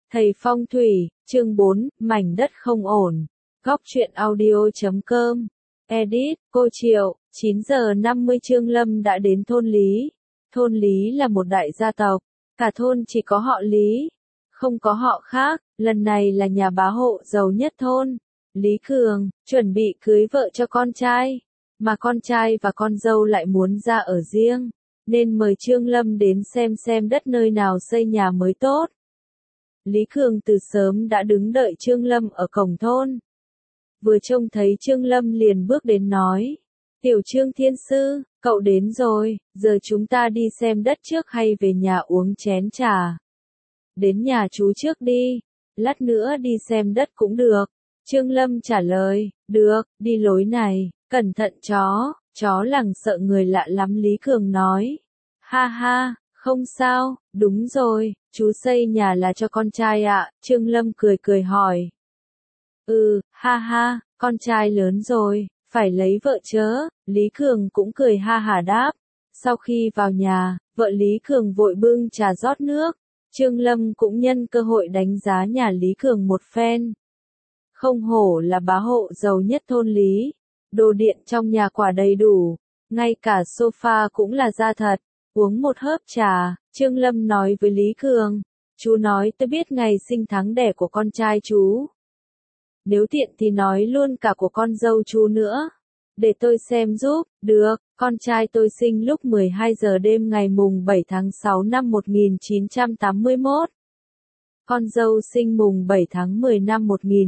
Thầy Phong thủy, chương 4, mảnh đất không ổn. Góc truyện audio.com. Edit, cô Triệu, 9 giờ 50 Trương Lâm đã đến thôn Lý. Thôn Lý là một đại gia tộc, cả thôn chỉ có họ Lý, không có họ khác, lần này là nhà bá hộ giàu nhất thôn. Lý Cường, chuẩn bị cưới vợ cho con trai, mà con trai và con dâu lại muốn ra ở riêng, nên mời Trương Lâm đến xem đất nơi nào xây nhà mới tốt. Lý Cường từ sớm đã đứng đợi Trương Lâm ở cổng thôn. Vừa trông thấy Trương Lâm liền bước đến nói, Tiểu Trương Thiên Sư, cậu đến rồi, giờ chúng ta đi xem đất trước hay về nhà uống chén trà? Đến nhà chú trước đi, lát nữa đi xem đất cũng được. Trương Lâm trả lời, được, đi lối này, cẩn thận chó lằng sợ người lạ lắm. Lý Cường nói, ha ha, không sao, đúng rồi, chú xây nhà là cho con trai ạ. Trương Lâm cười hỏi. Ha ha, con trai lớn rồi, phải lấy vợ chớ. Lý Cường cũng cười ha hả đáp. Sau khi vào nhà, vợ Lý Cường vội bưng trà rót nước. Trương Lâm cũng nhân cơ hội đánh giá nhà Lý Cường một phen. Không hổ là bá hộ giàu nhất thôn Lý. Đồ điện trong nhà quả đầy đủ, ngay cả sofa cũng là da thật. Uống một hớp trà, Trương Lâm nói với Lý Cường, chú nói tôi biết ngày sinh tháng đẻ của con trai chú. Nếu tiện thì nói luôn cả của con dâu chú nữa. Để tôi xem giúp. Được, con trai tôi sinh lúc 12 giờ đêm ngày mùng 7 tháng 6 năm 1981. Con dâu sinh mùng 7 tháng 10 năm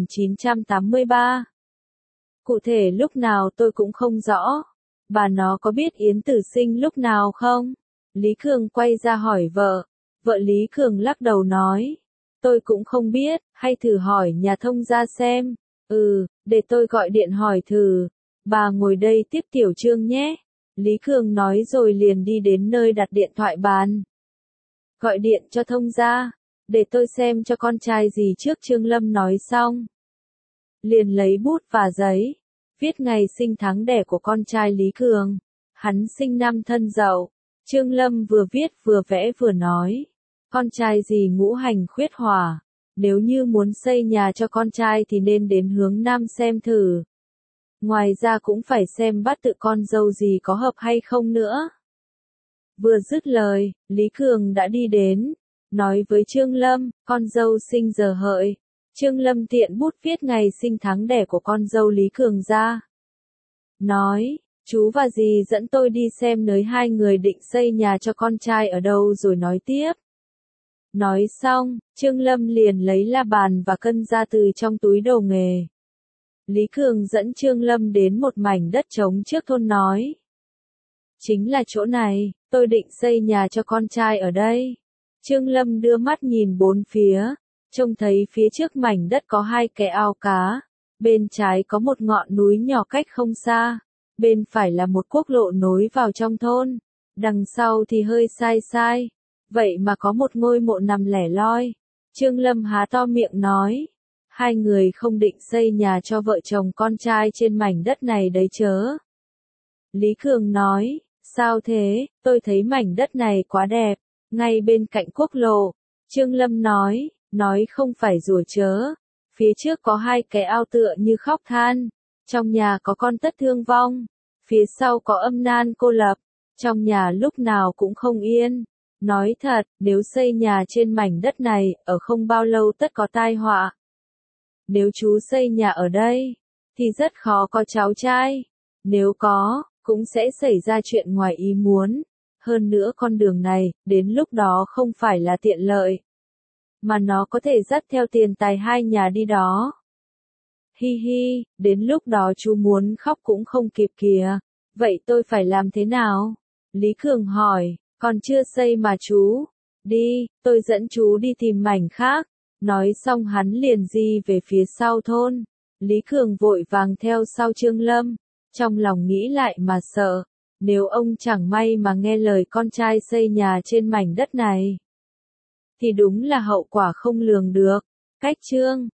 1983. Cụ thể lúc nào tôi cũng không rõ. Bà nó có biết Yến Tử sinh lúc nào không? Lý Cường quay ra hỏi vợ. Vợ Lý Cường lắc đầu nói, tôi cũng không biết, hay thử hỏi nhà thông gia xem. Để tôi gọi điện hỏi thử. Bà ngồi đây tiếp Tiểu Trương nhé. Lý Cường nói rồi liền đi đến nơi đặt điện thoại bàn. Gọi điện cho thông gia, để tôi xem cho con trai gì trước. Trương Lâm nói xong, liền lấy bút và giấy, viết ngày sinh tháng đẻ của con trai Lý Cường. Hắn sinh năm Thân Dậu. Trương Lâm vừa viết vừa vẽ vừa nói, con trai gì ngũ hành khuyết hỏa, nếu như muốn xây nhà cho con trai thì nên đến hướng Nam xem thử. Ngoài ra cũng phải xem bát tự con dâu gì có hợp hay không nữa. Vừa dứt lời, Lý Cường đã đi đến, nói với Trương Lâm, con dâu sinh giờ hợi. Trương Lâm tiện bút viết ngày sinh tháng đẻ của con dâu Lý Cường ra. Nói, chú và dì dẫn tôi đi xem nơi hai người định xây nhà cho con trai ở đâu rồi nói tiếp. Nói xong, Trương Lâm liền lấy la bàn và cân ra từ trong túi đồ nghề. Lý Cường dẫn Trương Lâm đến một mảnh đất trống trước thôn nói, chính là chỗ này, tôi định xây nhà cho con trai ở đây. Trương Lâm đưa mắt nhìn bốn phía, trông thấy phía trước mảnh đất có hai cái ao cá, bên trái có một ngọn núi nhỏ cách không xa, bên phải là một quốc lộ nối vào trong thôn, đằng sau thì hơi sai, vậy mà có một ngôi mộ nằm lẻ loi. Trương Lâm há to miệng nói, hai người không định xây nhà cho vợ chồng con trai trên mảnh đất này đấy chớ. Lý Cường nói, sao thế, tôi thấy mảnh đất này quá đẹp, ngay bên cạnh quốc lộ. Trương Lâm nói không phải đùa chớ, phía trước có hai cái ao tựa như khóc than, trong nhà có con tất thương vong, phía sau có âm nan cô lập, trong nhà lúc nào cũng không yên. Nói thật, nếu xây nhà trên mảnh đất này, ở không bao lâu tất có tai họa. Nếu chú xây nhà ở đây, thì rất khó có cháu trai. Nếu có, cũng sẽ xảy ra chuyện ngoài ý muốn. Hơn nữa con đường này, đến lúc đó không phải là tiện lợi, mà nó có thể dắt theo tiền tài hai nhà đi đó. Hi hi, đến lúc đó chú muốn khóc cũng không kịp kìa. Vậy tôi phải làm thế nào? Lý Cường hỏi, còn chưa xây mà chú. Đi, tôi dẫn chú đi tìm mảnh khác. Nói xong hắn liền di về phía sau thôn. Lý Cường vội vàng theo sau Trương Lâm, trong lòng nghĩ lại mà sợ. Nếu ông chẳng may mà nghe lời con trai xây nhà trên mảnh đất này, thì đúng là hậu quả không lường được. Cách chương